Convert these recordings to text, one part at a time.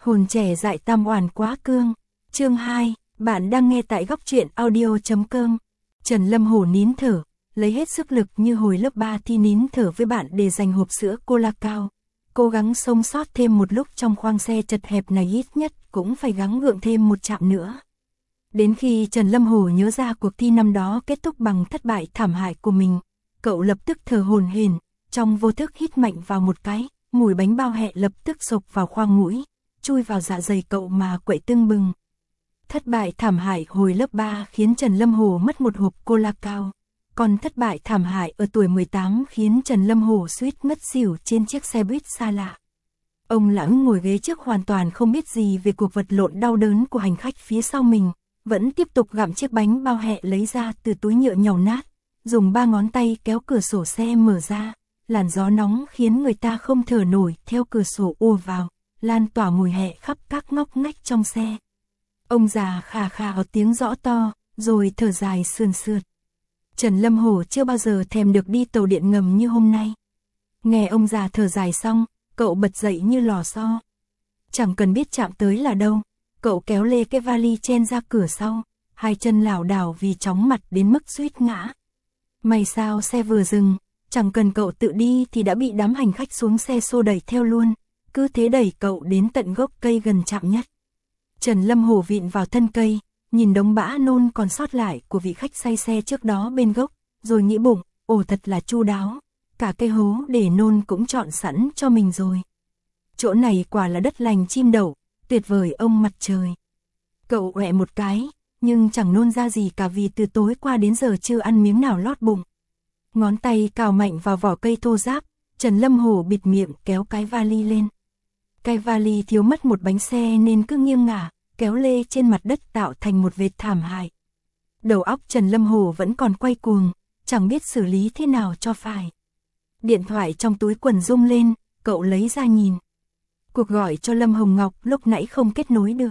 Hồn trẻ dại tam oản quá cương. Chương 2, bạn đang nghe tại góc truyện audio.com. Trần Lâm Hổ nín thở, lấy hết sức lực như hồi lớp 3 thi nín thở với bạn để giành hộp sữa cola cao. Cố gắng sống sót thêm một lúc trong khoang xe chật hẹp này, ít nhất cũng phải gắng gượng thêm một chạm nữa. Đến khi Trần Lâm Hổ nhớ ra cuộc thi năm đó kết thúc bằng thất bại thảm hại của mình, cậu lập tức thở hổn hển, trong vô thức hít mạnh vào một cái, mùi bánh bao hẹ lập tức xộc vào khoang mũi, chui vào dạ dày cậu mà quậy tưng bừng. Thất bại thảm hại hồi lớp 3 khiến Trần Lâm Hổ mất một hộp cola cao, còn thất bại thảm hại ở tuổi 18 khiến Trần Lâm Hổ suýt ngất xỉu trên chiếc xe buýt xa lạ. Ông Lãng ngồi ghế trước hoàn toàn không biết gì về cuộc vật lộn đau đớn của hành khách phía sau mình, vẫn tiếp tục gặm chiếc bánh bao hẹ lấy ra từ túi nhựa nhàu nát, dùng 3 ngón tay kéo cửa sổ xe mở ra, làn gió nóng khiến người ta không thở nổi theo cửa sổ ùa vào, lan tỏa mùi hẹ khắp các ngóc ngách trong xe. Ông già khà khà có tiếng rõ to, rồi thở dài sườn sượt. Trần Lâm Hổ chưa bao giờ thèm được đi tàu điện ngầm như hôm nay. Nghe ông già thở dài xong, cậu bật dậy như lò xo. Chẳng cần biết chạm tới là đâu, cậu kéo lê cái vali chen ra cửa sau, hai chân lảo đảo vì chóng mặt đến mức suýt ngã. May sao xe vừa dừng, chẳng cần cậu tự đi thì đã bị đám hành khách xuống xe xô đẩy theo luôn, cứ thế đẩy cậu đến tận gốc cây gần chạm nhất. Trần Lâm Hổ vịn vào thân cây, nhìn đống bã nôn còn sót lại của vị khách say xe trước đó bên gốc, rồi nghĩ bụng, ồ thật là chu đáo, cả cây hố để nôn cũng chọn sẵn cho mình rồi. Chỗ này quả là đất lành chim đậu, tuyệt vời ông mặt trời. Cậu ọe một cái, nhưng chẳng nôn ra gì cả vì từ tối qua đến giờ chưa ăn miếng nào lót bụng. Ngón tay cào mạnh vào vỏ cây thô ráp, Trần Lâm Hổ bịt miệng kéo cái vali lên. Cái vali thiếu mất một bánh xe nên cứ nghiêng ngả, kéo lê trên mặt đất tạo thành một vệt thảm hại. Đầu óc Trần Lâm Hổ vẫn còn quay cuồng, chẳng biết xử lý thế nào cho phải. Điện thoại trong túi quần rung lên, cậu lấy ra nhìn. Cuộc gọi cho Lâm Hồng Ngọc lúc nãy không kết nối được.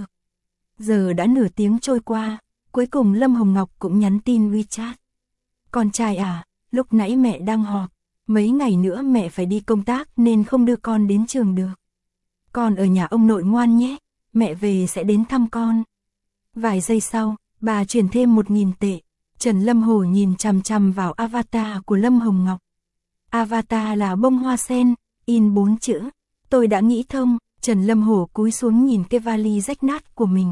Giờ đã nửa tiếng trôi qua, cuối cùng Lâm Hồng Ngọc cũng nhắn tin WeChat. Con trai à, lúc nãy mẹ đang họp, mấy ngày nữa mẹ phải đi công tác nên không đưa con đến trường được. Con ở nhà ông nội ngoan nhé, mẹ về sẽ đến thăm con. Vài giây sau, bà chuyển thêm 1.000 tệ. Trần Lâm Hổ nhìn chằm chằm vào avatar của Lâm Hồng Ngọc. Avatar là bông hoa sen, in 4 chữ. Tôi đã nghĩ thông. Trần Lâm Hổ cúi xuống nhìn cái vali rách nát của mình.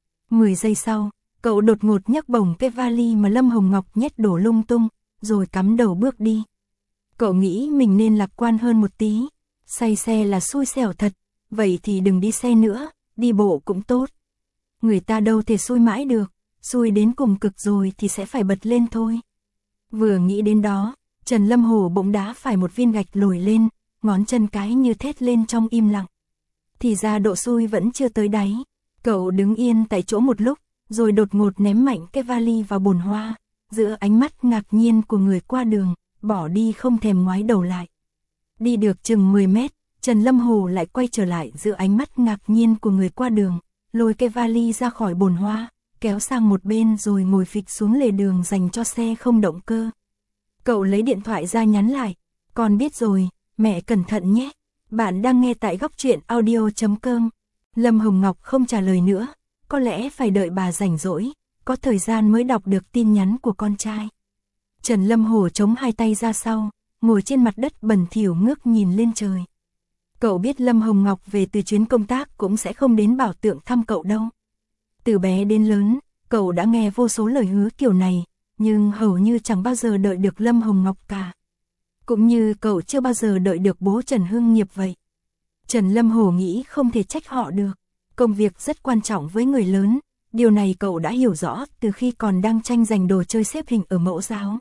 10 giây sau, cậu đột ngột nhấc bổng cái vali mà Lâm Hồng Ngọc nhét đổ lung tung, rồi cắm đầu bước đi. Cậu nghĩ mình nên lạc quan hơn một tí. Say xe là xui xẻo thật, vậy thì đừng đi xe nữa, đi bộ cũng tốt. Người ta đâu thể xui mãi được, xui đến cùng cực rồi thì sẽ phải bật lên thôi. Vừa nghĩ đến đó, Trần Lâm Hổ bỗng đá phải một viên gạch lồi lên, ngón chân cái như thét lên trong im lặng. Thì ra độ xui vẫn chưa tới đáy. Cậu đứng yên tại chỗ một lúc, rồi đột ngột ném mạnh cái vali vào bồn hoa, giữa ánh mắt ngạc nhiên của người qua đường, bỏ đi không thèm ngoái đầu lại. Đi được chừng 10 mét, Trần Lâm Hổ lại quay trở lại giữa ánh mắt ngạc nhiên của người qua đường, lôi cái vali ra khỏi bồn hoa, kéo sang một bên rồi ngồi phịch xuống lề đường dành cho xe không động cơ. Cậu lấy điện thoại ra nhắn lại, con biết rồi, mẹ cẩn thận nhé. Bạn đang nghe tại góc truyện audio.com. Lâm Hồng Ngọc không trả lời nữa, có lẽ phải đợi bà rảnh rỗi, có thời gian mới đọc được tin nhắn của con trai. Trần Lâm Hổ chống hai tay ra sau, ngồi trên mặt đất bẩn thỉu ngước nhìn lên trời. Cậu biết Lâm Hồng Ngọc về từ chuyến công tác cũng sẽ không đến Bảo Tượng thăm cậu đâu. Từ bé đến lớn, cậu đã nghe vô số lời hứa kiểu này, nhưng hầu như chẳng bao giờ đợi được Lâm Hồng Ngọc cả. Cũng như cậu chưa bao giờ đợi được bố Trần Hưng Nghiệp vậy. Trần Lâm Hổ nghĩ không thể trách họ được. Công việc rất quan trọng với người lớn, điều này cậu đã hiểu rõ từ khi còn đang tranh giành đồ chơi xếp hình ở mẫu giáo.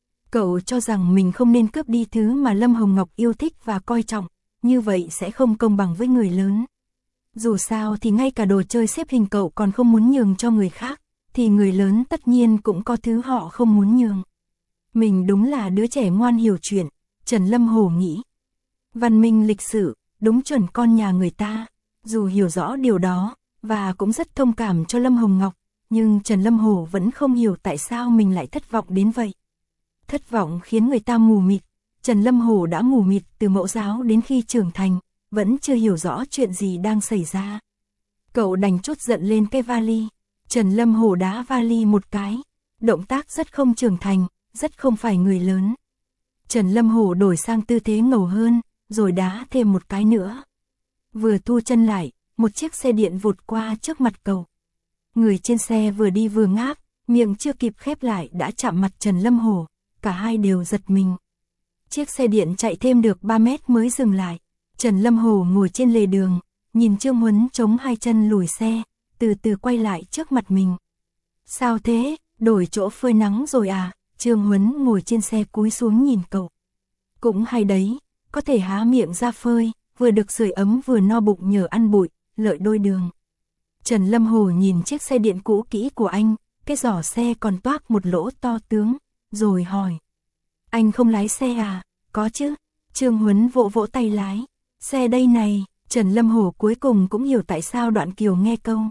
Cậu cho rằng mình không nên cướp đi thứ mà Lâm Hồng Ngọc yêu thích và coi trọng, như vậy sẽ không công bằng với người lớn. Dù sao thì ngay cả đồ chơi xếp hình cậu còn không muốn nhường cho người khác, thì người lớn tất nhiên cũng có thứ họ không muốn nhường. Mình đúng là đứa trẻ ngoan hiểu chuyện, Trần Lâm Hổ nghĩ. Văn minh lịch sự, đúng chuẩn con nhà người ta. Dù hiểu rõ điều đó, và cũng rất thông cảm cho Lâm Hồng Ngọc, nhưng Trần Lâm Hổ vẫn không hiểu tại sao mình lại thất vọng đến vậy. Thất vọng khiến người ta mù mịt. Trần Lâm Hổ đã mù mịt từ mẫu giáo đến khi trưởng thành, vẫn chưa hiểu rõ chuyện gì đang xảy ra. Cậu đành trút giận lên cái vali. Trần Lâm Hổ đá vali một cái. Động tác rất không trưởng thành, rất không phải người lớn. Trần Lâm Hổ đổi sang tư thế ngầu hơn, rồi đá thêm một cái nữa. Vừa thu chân lại, một chiếc xe điện vụt qua trước mặt cậu. Người trên xe vừa đi vừa ngáp, miệng chưa kịp khép lại đã chạm mặt Trần Lâm Hổ, cả hai đều giật mình. Chiếc xe điện chạy thêm được 3 mét mới dừng lại. Trần Lâm Hổ ngồi trên lề đường, nhìn Trương Huấn chống hai chân lùi xe, từ từ quay lại trước mặt mình. Sao thế, đổi chỗ phơi nắng rồi à? Trương Huấn ngồi trên xe cúi xuống nhìn cậu. Cũng hay đấy, có thể há miệng ra phơi, vừa được sưởi ấm vừa no bụng nhờ ăn bụi, lợi đôi đường. Trần Lâm Hổ nhìn chiếc xe điện cũ kỹ của anh, cái giỏ xe còn toác một lỗ to tướng, rồi hỏi. Anh không lái xe à? Có chứ. Trương Huấn vỗ vỗ tay lái. Xe đây này. Trần Lâm Hổ cuối cùng cũng hiểu tại sao Đoạn Kiều nghe câu.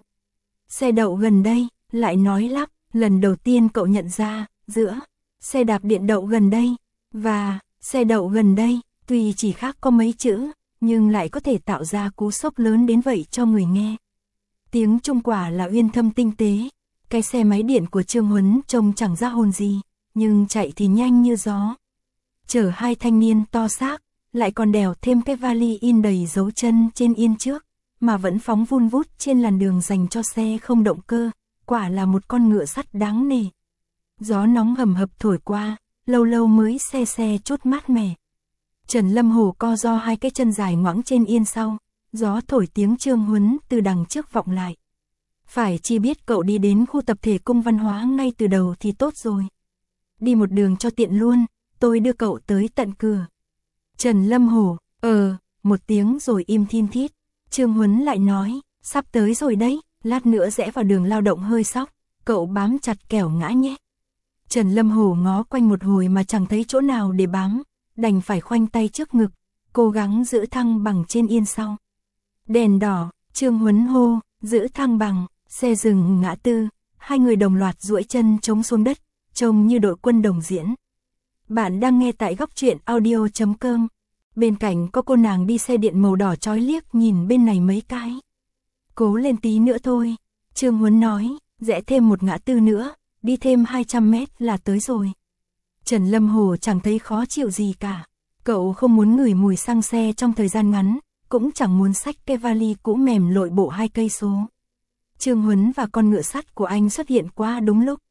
Xe đậu gần đây, lại nói lắp. Lần đầu tiên cậu nhận ra, giữa xe đạp điện đậu gần đây và xe đậu gần đây, tuy chỉ khác có mấy chữ, nhưng lại có thể tạo ra cú sốc lớn đến vậy cho người nghe. Tiếng Trung quả là uyên thâm tinh tế. Cái xe máy điện của Trương Huấn trông chẳng ra hồn gì, nhưng chạy thì nhanh như gió. Chở hai thanh niên to xác, lại còn đèo thêm cái vali in đầy dấu chân trên yên trước, mà vẫn phóng vun vút trên làn đường dành cho xe không động cơ, quả là một con ngựa sắt đáng nể. Gió nóng hầm hập thổi qua, lâu lâu mới se se chút mát mẻ. Trần Lâm Hổ co ro hai cái chân dài ngoẵng trên yên sau, gió thổi tiếng Trương Huấn từ đằng trước vọng lại. Phải chi biết cậu đi đến khu tập thể Cung Văn Hóa ngay từ đầu thì tốt rồi. Đi một đường cho tiện luôn, tôi đưa cậu tới tận cửa. Trần Lâm Hổ, một tiếng rồi im thin thít. Trương Huấn lại nói, sắp tới rồi đấy, lát nữa rẽ vào đường lao động hơi sóc, cậu bám chặt kẻo ngã nhé. Trần Lâm Hổ ngó quanh một hồi mà chẳng thấy chỗ nào để bám, đành phải khoanh tay trước ngực, cố gắng giữ thăng bằng trên yên sau. Đèn đỏ, Trương Huấn hô, giữ thăng bằng, xe dừng ngã tư, hai người đồng loạt duỗi chân chống xuống đất, trông như đội quân đồng diễn. Bạn đang nghe tại góc truyện audio.com. Bên cạnh có cô nàng đi xe điện màu đỏ chói liếc nhìn bên này mấy cái. Cố lên tí nữa thôi, Trương Huấn nói, rẽ thêm một ngã tư nữa, đi thêm 200 mét là tới rồi. Trần Lâm Hổ chẳng thấy khó chịu gì cả. Cậu không muốn ngửi mùi xăng xe trong thời gian ngắn, cũng chẳng muốn xách cái vali cũ mềm lội bộ 2 cây số. Trương Huấn và con ngựa sắt của anh xuất hiện quá đúng lúc.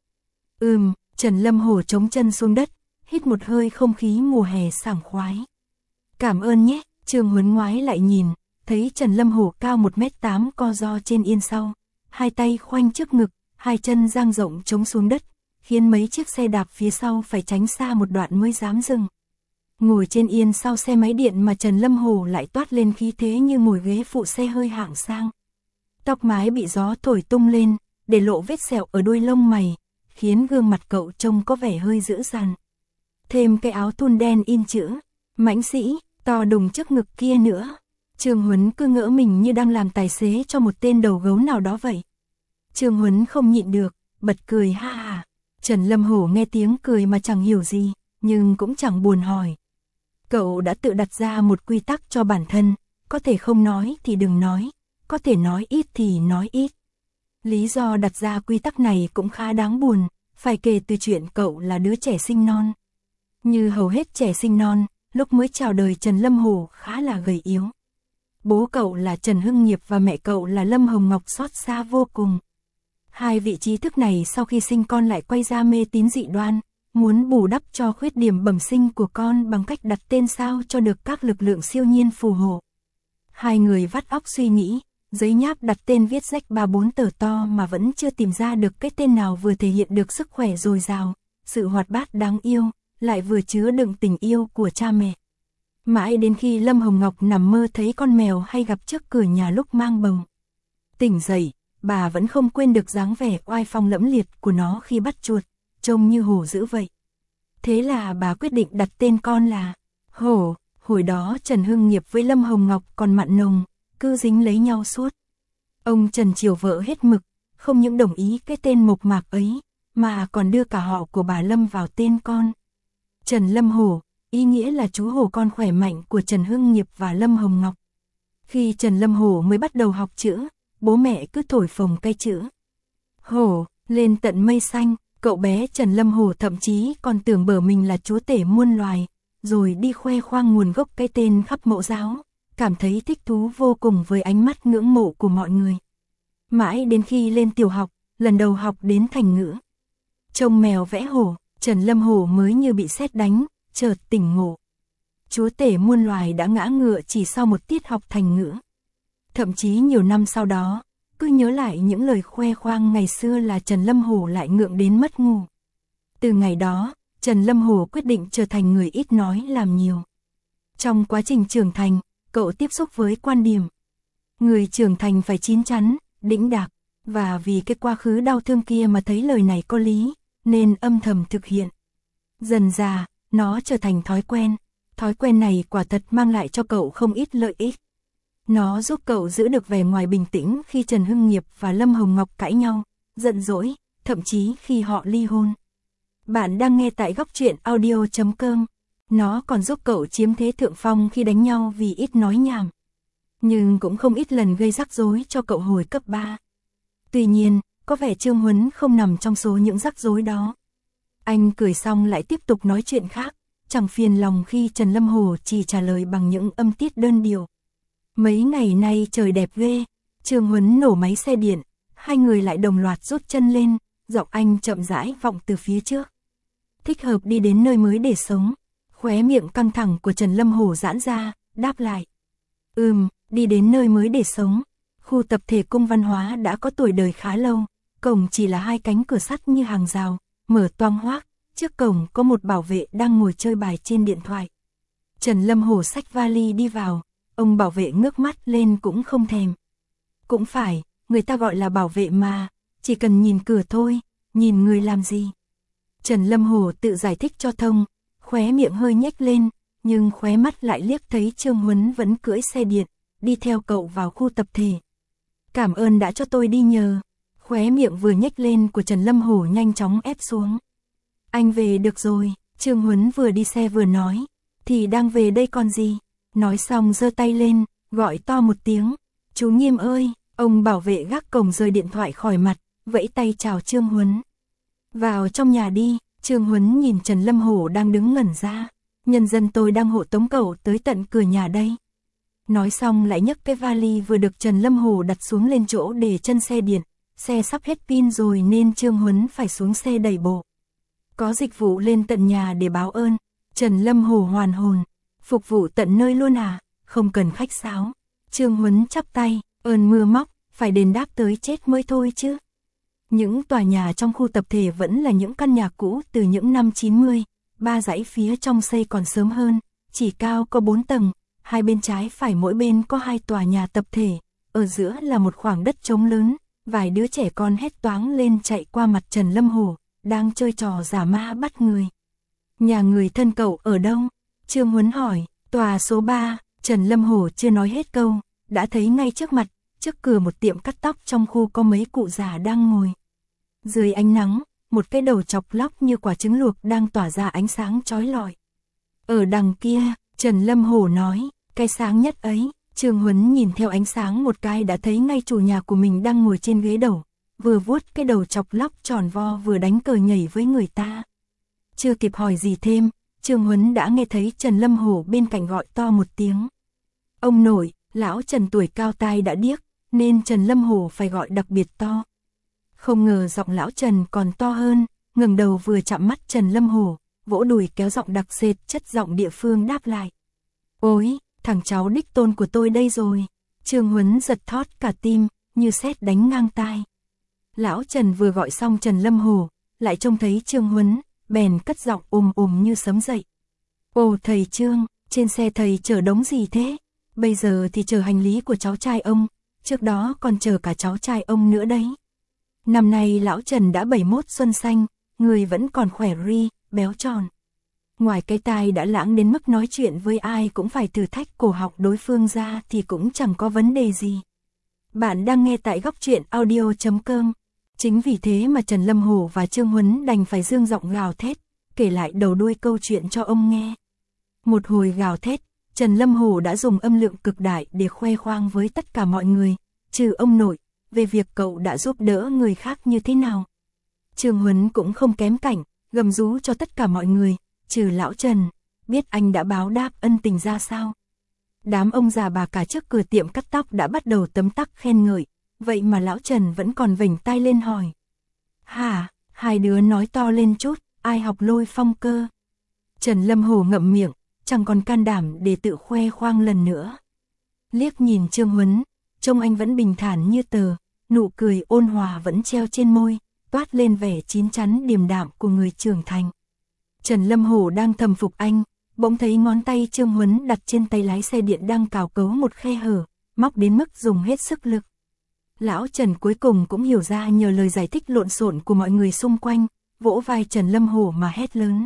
Trần Lâm Hổ chống chân xuống đất, hít một hơi không khí mùa hè sảng khoái. Cảm ơn nhé. Trương Huấn ngoái lại nhìn, thấy Trần Lâm Hổ cao 1m8 co ro trên yên sau, hai tay khoanh trước ngực, hai chân dang rộng chống xuống đất, khiến mấy chiếc xe đạp phía sau phải tránh xa một đoạn mới dám dừng. Ngồi trên yên sau xe máy điện mà Trần Lâm Hổ lại toát lên khí thế như ngồi ghế phụ xe hơi hạng sang. Tóc mái bị gió thổi tung lên, để lộ vết sẹo ở đuôi lông mày, khiến gương mặt cậu trông có vẻ hơi dữ dằn. Thêm cái áo thun đen in chữ mãnh sĩ to đùng trước ngực kia nữa. Trương Huấn cứ ngỡ mình như đang làm tài xế cho một tên đầu gấu nào đó vậy. Trương Huấn không nhịn được, bật cười ha ha. Trần Lâm Hổ nghe tiếng cười mà chẳng hiểu gì, nhưng cũng chẳng buồn hỏi. Cậu đã tự đặt ra một quy tắc cho bản thân, có thể không nói thì đừng nói, có thể nói ít thì nói ít. Lý do đặt ra quy tắc này cũng khá đáng buồn, phải kể từ chuyện cậu là đứa trẻ sinh non. Như hầu hết trẻ sinh non, lúc mới chào đời Trần Lâm Hổ khá là gầy yếu. Bố cậu là Trần Hưng Nghiệp và mẹ cậu là Lâm Hồng Ngọc xót xa vô cùng. Hai vị trí thức này sau khi sinh con lại quay ra mê tín dị đoan, muốn bù đắp cho khuyết điểm bẩm sinh của con bằng cách đặt tên sao cho được các lực lượng siêu nhiên phù hộ. Hai người vắt óc suy nghĩ, giấy nháp đặt tên viết rách 3-4 tờ to mà vẫn chưa tìm ra được cái tên nào vừa thể hiện được sức khỏe dồi dào, sự hoạt bát đáng yêu, lại vừa chứa đựng tình yêu của cha mẹ. Mãi đến khi Lâm Hồng Ngọc nằm mơ thấy con mèo hay gặp trước cửa nhà lúc mang bầu. Tỉnh dậy, bà vẫn không quên được dáng vẻ oai phong lẫm liệt của nó khi bắt chuột, trông như hổ dữ vậy. Thế là bà quyết định đặt tên con là Hổ. Hồi đó Trần Hưng Nghiệp với Lâm Hồng Ngọc còn mặn nồng, cứ dính lấy nhau suốt. Ông Trần chiều vợ hết mực, không những đồng ý cái tên mộc mạc ấy, mà còn đưa cả họ của bà Lâm vào tên con. Trần Lâm Hổ, ý nghĩa là chú hổ con khỏe mạnh của Trần Hưng Nghiệp và Lâm Hồng Ngọc. Khi Trần Lâm Hổ mới bắt đầu học chữ, bố mẹ cứ thổi phồng cái chữ hổ lên tận mây xanh. Cậu bé Trần Lâm Hổ thậm chí còn tưởng bở mình là chúa tể muôn loài, rồi đi khoe khoang nguồn gốc cái tên khắp mẫu giáo, cảm thấy thích thú vô cùng với ánh mắt ngưỡng mộ của mọi người. Mãi đến khi lên tiểu học, lần đầu học đến thành ngữ. Trông mèo vẽ hổ, Trần Lâm Hổ mới như bị sét đánh, chợt tỉnh ngộ. Chúa tể muôn loài đã ngã ngựa chỉ sau một tiết học thành ngữ. Thậm chí nhiều năm sau đó, cứ nhớ lại những lời khoe khoang ngày xưa là Trần Lâm Hổ lại ngượng đến mất ngủ. Từ ngày đó, Trần Lâm Hổ quyết định trở thành người ít nói làm nhiều. Trong quá trình trưởng thành, cậu tiếp xúc với quan điểm người trưởng thành phải chín chắn, đĩnh đạc, và vì cái quá khứ đau thương kia mà thấy lời này có lý, nên âm thầm thực hiện. Dần dà, nó trở thành thói quen này quả thật mang lại cho cậu không ít lợi ích. Nó giúp cậu giữ được vẻ ngoài bình tĩnh khi Trần Hưng Nghiệp và Lâm Hồng Ngọc cãi nhau, giận dỗi, thậm chí khi họ ly hôn. Bạn đang nghe tại Góc Truyện Audio.com. Nó còn giúp cậu chiếm thế thượng phong khi đánh nhau vì ít nói nhảm. Nhưng cũng không ít lần gây rắc rối cho cậu hồi cấp 3. Tuy nhiên, có vẻ Trương Huấn không nằm trong số những rắc rối đó. Anh cười xong lại tiếp tục nói chuyện khác, chẳng phiền lòng khi Trần Lâm Hổ chỉ trả lời bằng những âm tiết đơn điều. Mấy ngày nay trời đẹp ghê, Trương Huấn nổ máy xe điện, hai người lại đồng loạt rút chân lên, giọng anh chậm rãi vọng từ phía trước. Thích hợp đi đến nơi mới để sống. Khóe miệng căng thẳng của Trần Lâm Hổ giãn ra, đáp lại. Đi đến nơi mới để sống. Khu tập thể Cung Văn Hóa đã có tuổi đời khá lâu, cổng chỉ là hai cánh cửa sắt như hàng rào, mở toang hoác, trước cổng có một bảo vệ đang ngồi chơi bài trên điện thoại. Trần Lâm Hổ xách vali đi vào, ông bảo vệ ngước mắt lên cũng không thèm. Cũng phải, người ta gọi là bảo vệ mà, chỉ cần nhìn cửa thôi, nhìn người làm gì. Trần Lâm Hổ tự giải thích cho thông, khóe miệng hơi nhếch lên, nhưng khóe mắt lại liếc thấy Trương Huấn vẫn cưỡi xe điện, đi theo cậu vào khu tập thể. Cảm ơn đã cho tôi đi nhờ. Khóe miệng vừa nhếch lên của Trần Lâm Hổ nhanh chóng ép xuống. Anh về được rồi, Trương Huấn vừa đi xe vừa nói, thì đang về đây còn gì. Nói xong giơ tay lên, gọi to một tiếng, chú Nghiêm ơi. Ông bảo vệ gác cổng rời điện thoại khỏi mặt, vẫy tay chào Trương Huấn. Vào trong nhà đi. Trương Huấn nhìn Trần Lâm Hổ đang đứng ngẩn ra. Nhân dân tôi đang hộ tống cậu tới tận cửa nhà đây. Nói xong lại nhấc cái vali vừa được Trần Lâm Hổ đặt xuống lên chỗ để chân xe điện. Xe sắp hết pin rồi nên Trương Huấn phải xuống xe đẩy bộ. Có dịch vụ lên tận nhà để báo ơn. Trần Lâm Hổ hoàn hồn. Phục vụ tận nơi luôn à, không cần khách sáo. Trương Huấn chắp tay, ơn mưa móc, phải đền đáp tới chết mới thôi chứ. Những tòa nhà trong khu tập thể vẫn là những căn nhà cũ từ những năm 90, ba dãy phía trong xây còn sớm hơn, chỉ cao có 4 tầng, hai bên trái phải mỗi bên có hai tòa nhà tập thể, ở giữa là một khoảng đất trống lớn, vài đứa trẻ con hét toáng lên chạy qua mặt Trần Lâm Hổ, đang chơi trò giả ma bắt người. Nhà người thân cậu ở đâu? Trương Huấn hỏi. Tòa số 3, Trần Lâm Hổ chưa nói hết câu, đã thấy ngay trước mặt, trước cửa một tiệm cắt tóc trong khu có mấy cụ già đang ngồi. Dưới ánh nắng, một cái đầu chọc lóc như quả trứng luộc đang tỏa ra ánh sáng chói lọi. Ở đằng kia, Trần Lâm Hổ nói, cái sáng nhất ấy. Trương Huấn nhìn theo ánh sáng một cái đã thấy ngay chủ nhà của mình đang ngồi trên ghế đầu, vừa vuốt cái đầu chọc lóc tròn vo vừa đánh cờ nhảy với người ta. Chưa kịp hỏi gì thêm, Trương Huấn đã nghe thấy Trần Lâm Hổ bên cạnh gọi to một tiếng. Ông nội, lão Trần tuổi cao tai đã điếc, nên Trần Lâm Hổ phải gọi đặc biệt to. Không ngờ giọng lão Trần còn to hơn, ngẩng đầu vừa chạm mắt Trần Lâm Hổ, vỗ đùi kéo giọng đặc sệt chất giọng địa phương đáp lại. Ôi, thằng cháu đích tôn của tôi đây rồi. Trương Huấn giật thót cả tim, như sét đánh ngang tai. Lão Trần vừa gọi xong Trần Lâm Hổ, lại trông thấy Trương Huấn, bèn cất giọng như sấm dậy. Ồ thầy Trương, trên xe thầy chở đống gì thế? Bây giờ thì chở hành lý của cháu trai ông, trước đó còn chở cả cháu trai ông nữa đấy. Năm nay lão Trần đã 71 xuân xanh, người vẫn còn khỏe ri, béo tròn. Ngoài cái tai đã lãng đến mức nói chuyện với ai cũng phải thử thách cổ họng đối phương ra thì cũng chẳng có vấn đề gì. Bạn đang nghe tại Góc Truyện Audio.com. Chính vì thế mà Trần Lâm Hổ và Trương Huấn đành phải dương giọng gào thét, kể lại đầu đuôi câu chuyện cho ông nghe. Một hồi gào thét, Trần Lâm Hổ đã dùng âm lượng cực đại để khoe khoang với tất cả mọi người, trừ ông nội, về việc cậu đã giúp đỡ người khác như thế nào. Trương Huấn cũng không kém cảnh, gầm rú cho tất cả mọi người, trừ lão Trần, biết anh đã báo đáp ân tình ra sao. Đám ông già bà cả trước cửa tiệm cắt tóc đã bắt đầu tấm tắc khen ngợi, vậy mà lão Trần vẫn còn vểnh tai lên hỏi. Hả, hai đứa nói to lên chút, ai học Lôi Phong cơ? Trần Lâm Hổ ngậm miệng, chẳng còn can đảm để tự khoe khoang lần nữa. Liếc nhìn Trương Huấn, trông anh vẫn bình thản như tờ, nụ cười ôn hòa vẫn treo trên môi, toát lên vẻ chín chắn điềm đạm của người trưởng thành. Trần Lâm Hổ đang thầm phục anh, bỗng thấy ngón tay Trương Huấn đặt trên tay lái xe điện đang cào cấu một khe hở, móc đến mức dùng hết sức lực. Lão Trần cuối cùng cũng hiểu ra nhờ lời giải thích lộn xộn của mọi người xung quanh, vỗ vai Trần Lâm Hổ mà hét lớn.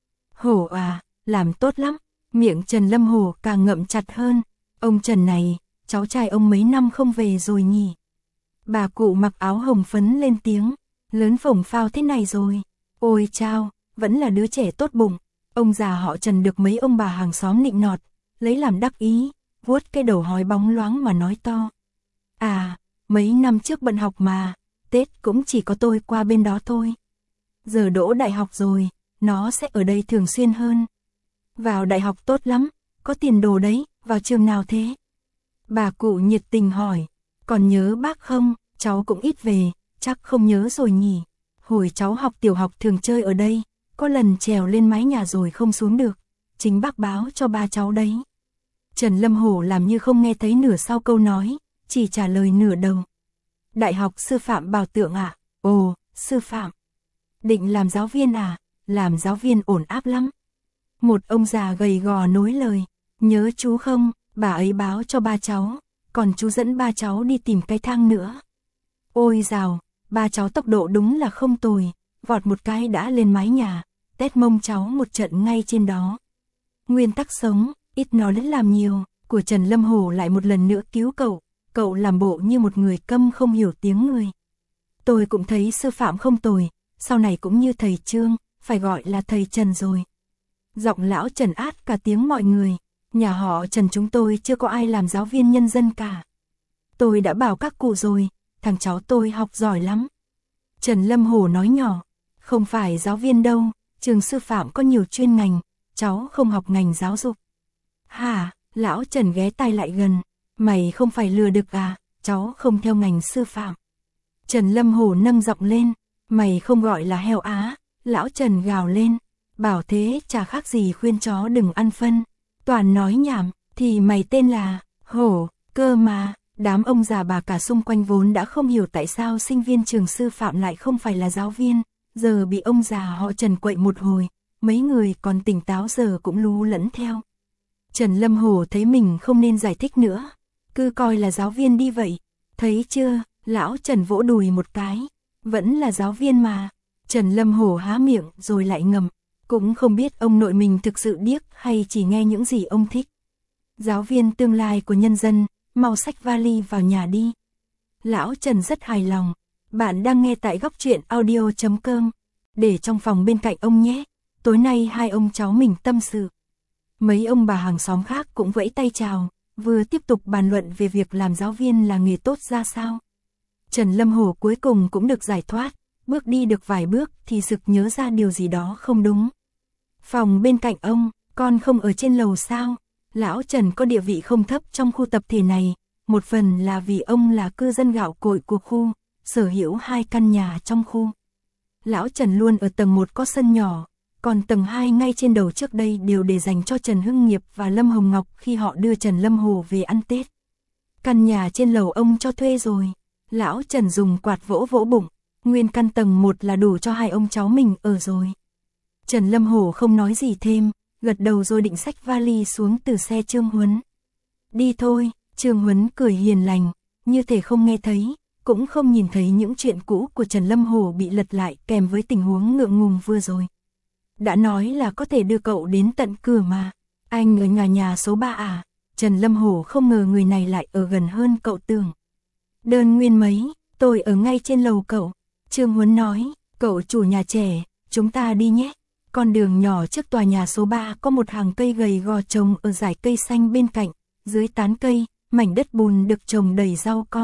Hổ à, làm tốt lắm, miệng Trần Lâm Hổ càng ngậm chặt hơn. Ông Trần này, cháu trai ông mấy năm không về rồi nhỉ? Bà cụ mặc áo hồng phấn lên tiếng, lớn phổng phao thế này rồi. Ôi chao, vẫn là đứa trẻ tốt bụng. Ông già họ Trần được mấy ông bà hàng xóm nịnh nọt, lấy làm đắc ý, vuốt cái đầu hói bóng loáng mà nói to. À, mấy năm trước bận học mà, Tết cũng chỉ có tôi qua bên đó thôi. Giờ đỗ đại học rồi, nó sẽ ở đây thường xuyên hơn. Vào đại học tốt lắm, có tiền đồ đấy, vào trường nào thế? Bà cụ nhiệt tình hỏi, còn nhớ bác không, cháu cũng ít về, chắc không nhớ rồi nhỉ. Hồi cháu học tiểu học thường chơi ở đây, có lần trèo lên mái nhà rồi không xuống được, chính bác báo cho ba cháu đấy. Trần Lâm Hổ làm như không nghe thấy nửa sau câu nói, chỉ trả lời nửa đầu. Đại học sư phạm Bảo Tượng à? Ồ, sư phạm. Định làm giáo viên à? Làm giáo viên ổn áp lắm. Một ông già gầy gò nối lời, nhớ chú không, bà ấy báo cho ba cháu, còn chú dẫn ba cháu đi tìm cái thang nữa. Ôi dào, ba cháu tốc độ đúng là không tồi, vọt một cái đã lên mái nhà, tét mông cháu một trận ngay trên đó. Nguyên tắc sống, ít nói đến làm nhiều, của Trần Lâm Hổ lại một lần nữa cứu cậu làm bộ như một người câm không hiểu tiếng người. Tôi cũng thấy sư phạm không tồi, sau này cũng như thầy Trương, phải gọi là thầy Trần rồi. Giọng lão Trần át cả tiếng mọi người, nhà họ Trần chúng tôi chưa có ai làm giáo viên nhân dân cả. Tôi đã bảo các cụ rồi, thằng cháu tôi học giỏi lắm. Trần Lâm Hổ nói nhỏ, không phải giáo viên đâu, trường sư phạm có nhiều chuyên ngành, cháu không học ngành giáo dục. Hả, lão Trần ghé tai lại gần, mày không phải lừa được à, cháu không theo ngành sư phạm. Trần Lâm Hổ nâng giọng lên, mày không gọi là heo á, lão Trần gào lên, bảo thế chả khác gì khuyên chó đừng ăn phân, toàn nói nhảm, thì mày tên là Hổ, cơ mà. Đám ông già bà cả xung quanh vốn đã không hiểu tại sao sinh viên trường sư phạm lại không phải là giáo viên, giờ bị ông già họ Trần quậy một hồi, mấy người còn tỉnh táo giờ cũng lú lẫn theo. Trần Lâm Hổ thấy mình không nên giải thích nữa, cứ coi là giáo viên đi vậy, thấy chưa, lão Trần vỗ đùi một cái, vẫn là giáo viên mà. Trần Lâm Hổ há miệng rồi lại ngậm, cũng không biết ông nội mình thực sự điếc hay chỉ nghe những gì ông thích. Giáo viên tương lai của nhân dân, mau xách vali vào nhà đi. Lão Trần rất hài lòng. Bạn đang nghe tại góc truyện audio.com. Để trong phòng bên cạnh ông nhé. Tối nay hai ông cháu mình tâm sự. Mấy ông bà hàng xóm khác cũng vẫy tay chào, vừa tiếp tục bàn luận về việc làm giáo viên là nghề tốt ra sao. Trần Lâm Hổ cuối cùng cũng được giải thoát, bước đi được vài bước thì sực nhớ ra điều gì đó không đúng. Phòng bên cạnh ông, con không ở trên lầu sao? Lão Trần có địa vị không thấp trong khu tập thể này, một phần là vì ông là cư dân gạo cội của khu, sở hữu 2 căn nhà trong khu. Lão Trần luôn ở tầng 1 có sân nhỏ, còn tầng 2 ngay trên đầu trước đây đều để dành cho Trần Hưng Nghiệp và Lâm Hồng Ngọc khi họ đưa Trần Lâm Hồ về ăn Tết. Căn nhà trên lầu ông cho thuê rồi. Lão Trần dùng quạt vỗ vỗ bụng, nguyên căn tầng 1 là đủ cho hai ông cháu mình ở rồi. Trần Lâm Hổ không nói gì thêm, gật đầu rồi định xách vali xuống từ xe Trương Huấn. Đi thôi, Trương Huấn cười hiền lành, như thể không nghe thấy, cũng không nhìn thấy những chuyện cũ của Trần Lâm Hổ bị lật lại kèm với tình huống ngượng ngùng vừa rồi. Đã nói là có thể đưa cậu đến tận cửa mà. Anh ở nhà số 3 à? Trần Lâm Hổ không ngờ người này lại ở gần hơn cậu tưởng. Đơn nguyên mấy, tôi ở ngay trên lầu cậu. Trương Huấn nói, cậu chủ nhà trẻ, chúng ta đi nhé. Con đường nhỏ trước tòa nhà số 3 có một hàng cây gầy gò trồng ở dải cây xanh bên cạnh, dưới tán cây, mảnh đất bùn được trồng đầy rau con,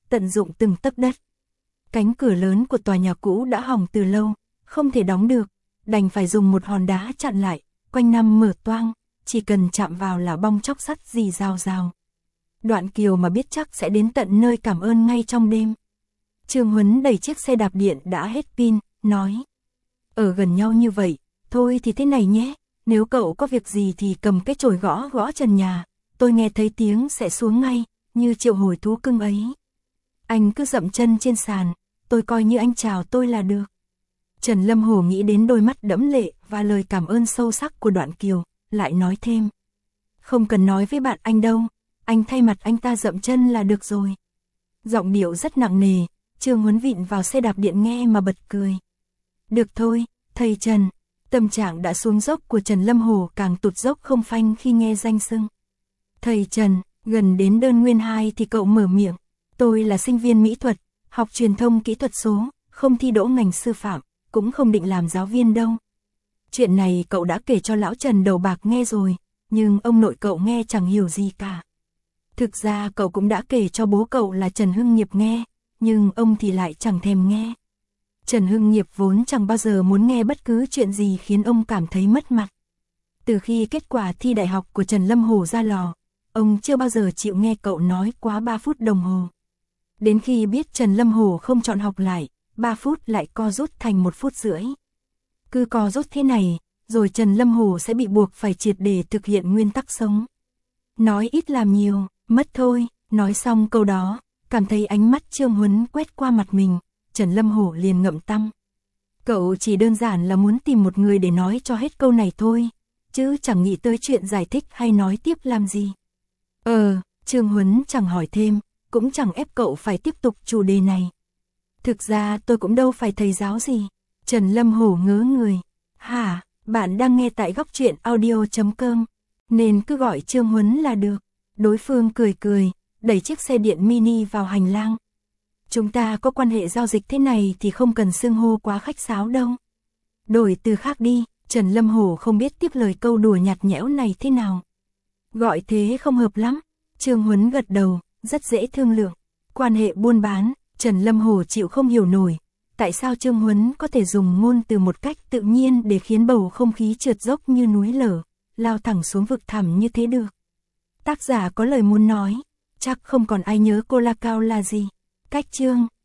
tận dụng từng tấc đất. Cánh cửa lớn của tòa nhà cũ đã hỏng từ lâu, không thể đóng được, đành phải dùng một hòn đá chặn lại, quanh năm mở toang, chỉ cần chạm vào là bong chóc sắt rì rào rào. Đoạn Kiều mà biết chắc sẽ đến tận nơi cảm ơn ngay trong đêm. Trương Huấn đẩy chiếc xe đạp điện đã hết pin, nói: ở gần nhau như vậy, thôi thì thế này nhé, nếu cậu có việc gì thì cầm cái chổi gõ gõ trần nhà, tôi nghe thấy tiếng sẽ xuống ngay, như triệu hồi thú cưng ấy. Anh cứ dậm chân trên sàn, tôi coi như anh chào tôi là được. Trần Lâm Hổ nghĩ đến đôi mắt đẫm lệ và lời cảm ơn sâu sắc của Đoạn Kiều, lại nói thêm: không cần nói với bạn anh đâu, anh thay mặt anh ta dậm chân là được rồi. Giọng điệu rất nặng nề, Trương Huấn vịn vào xe đạp điện nghe mà bật cười. Được thôi, thầy Trần. Tâm trạng đã xuống dốc của Trần Lâm Hổ càng tụt dốc không phanh khi nghe danh xưng. Thầy Trần, gần đến đơn nguyên 2 thì cậu mở miệng. Tôi là sinh viên mỹ thuật, học truyền thông kỹ thuật số, không thi đỗ ngành sư phạm, cũng không định làm giáo viên đâu. Chuyện này cậu đã kể cho lão Trần đầu bạc nghe rồi, nhưng ông nội cậu nghe chẳng hiểu gì cả. Thực ra cậu cũng đã kể cho bố cậu là Trần Hưng Nghiệp nghe, nhưng ông thì lại chẳng thèm nghe. Trần Hưng Nghiệp vốn chẳng bao giờ muốn nghe bất cứ chuyện gì khiến ông cảm thấy mất mặt. Từ khi kết quả thi đại học của Trần Lâm Hổ ra lò, ông chưa bao giờ chịu nghe cậu nói quá 3 phút đồng hồ. Đến khi biết Trần Lâm Hổ không chọn học lại, 3 phút lại co rút thành 1 phút rưỡi. Cứ co rút thế này, rồi Trần Lâm Hổ sẽ bị buộc phải triệt để thực hiện nguyên tắc sống. Nói ít làm nhiều, mất thôi. Nói xong câu đó, cảm thấy ánh mắt Trương Huấn quét qua mặt mình, Trần Lâm Hổ liền ngậm tăm. Cậu chỉ đơn giản là muốn tìm một người để nói cho hết câu này thôi, chứ chẳng nghĩ tới chuyện giải thích hay nói tiếp làm gì. Trương Huấn chẳng hỏi thêm, cũng chẳng ép cậu phải tiếp tục chủ đề này. Thực ra tôi cũng đâu phải thầy giáo gì. Trần Lâm Hổ ngớ người. Hả, bạn đang nghe tại Góc Truyện Audio.com, nên cứ gọi Trương Huấn là được. Đối phương cười cười, đẩy chiếc xe điện mini vào hành lang. Chúng ta có quan hệ giao dịch thế này thì không cần xưng hô quá khách sáo đâu. Đổi từ khác đi. Trần Lâm Hổ không biết tiếp lời câu đùa nhạt nhẽo này thế nào. Gọi thế không hợp lắm. Trương Huấn gật đầu, rất dễ thương lượng. Quan hệ buôn bán, Trần Lâm Hổ chịu không hiểu nổi. Tại sao Trương Huấn có thể dùng ngôn từ một cách tự nhiên để khiến bầu không khí trượt dốc như núi lở, lao thẳng xuống vực thẳm như thế được. Tác giả có lời muốn nói, chắc không còn ai nhớ cô La Cao là gì. Cách chương